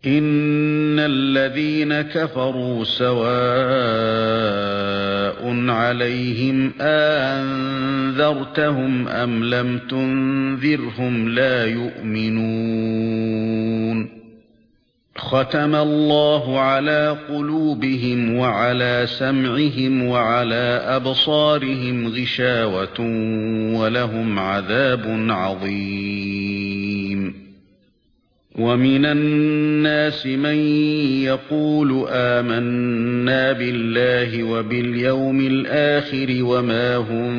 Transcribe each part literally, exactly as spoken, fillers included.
إِنَّ الَّذِينَ كَفَرُوا سَوَاءٌ عَلَيْهِمْ أَأَنذَرْتَهُمْ أَمْ لَمْ تُنذِرْهُمْ لَا يُؤْمِنُونَ خَتَمَ اللَّهُ عَلَى قُلُوبِهِمْ وَعَلَى سَمْعِهِمْ وَعَلَى أَبْصَارِهِمْ غِشَاوَةٌ وَلَهُمْ عَذَابٌ عَظِيمٌ وَمِنَ النَّاسِ مَن يَقُولُ آمَنَّا بِاللَّهِ وَبِالْيَوْمِ الْآخِرِ وَمَا هُم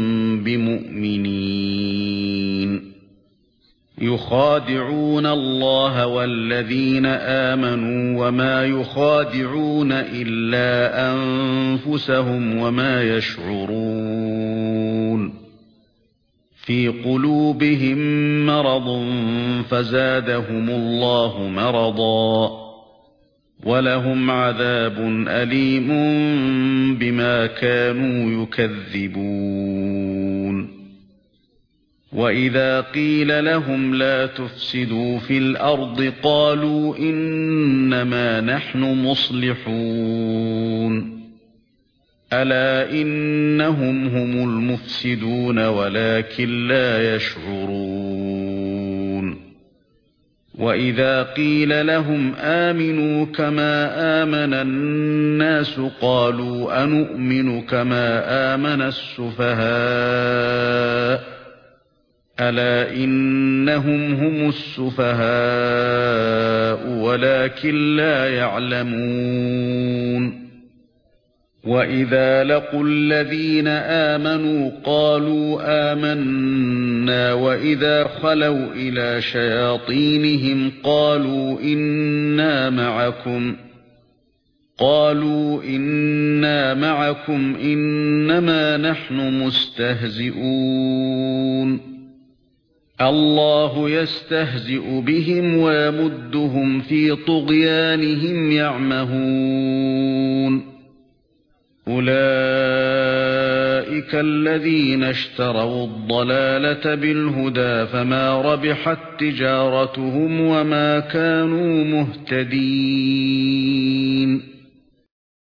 بِمُؤْمِنِينَ يُخَادِعُونَ اللَّهَ وَالَّذِينَ آمَنُوا وَمَا يُخَادِعُونَ إِلَّا أَنفُسَهُمْ وَمَا يَشْعُرُونَ في قلوبهم مرض فزادهم الله مرضا ولهم عذاب أليم بما كانوا يكذبون وإذا قيل لهم لا تفسدوا في الأرض قالوا إنما نحن مصلحون ألا إنهم هم المفسدون ولكن لا يشعرون وإذا قيل لهم آمنوا كما آمن الناس قالوا أنؤمن كما آمن السفهاء ألا إنهم هم السفهاء ولكن لا يعلمون وَإِذَا لَقُوا الَّذِينَ آمَنُوا قَالُوا آمَنَّا وَإِذَا خَلَوْا إِلَى شَيَاطِينِهِمْ قَالُوا إِنَّا مَعَكُمْ قَالُوا إِنَّا مَعَكُمْ إِنَّمَا نَحْنُ مُسْتَهْزِئُونَ اللَّهُ يَسْتَهْزِئُ بِهِمْ وَيَمُدُّهُمْ فِي طُغْيَانِهِمْ يَعْمَهُونَ أُولَئِكَ الَّذِينَ اشْتَرَوُا الضَّلَالَةَ بِالْهُدَى فَمَا رَبِحَتْ تِجَارَتُهُمْ وَمَا كَانُوا مُهْتَدِينَ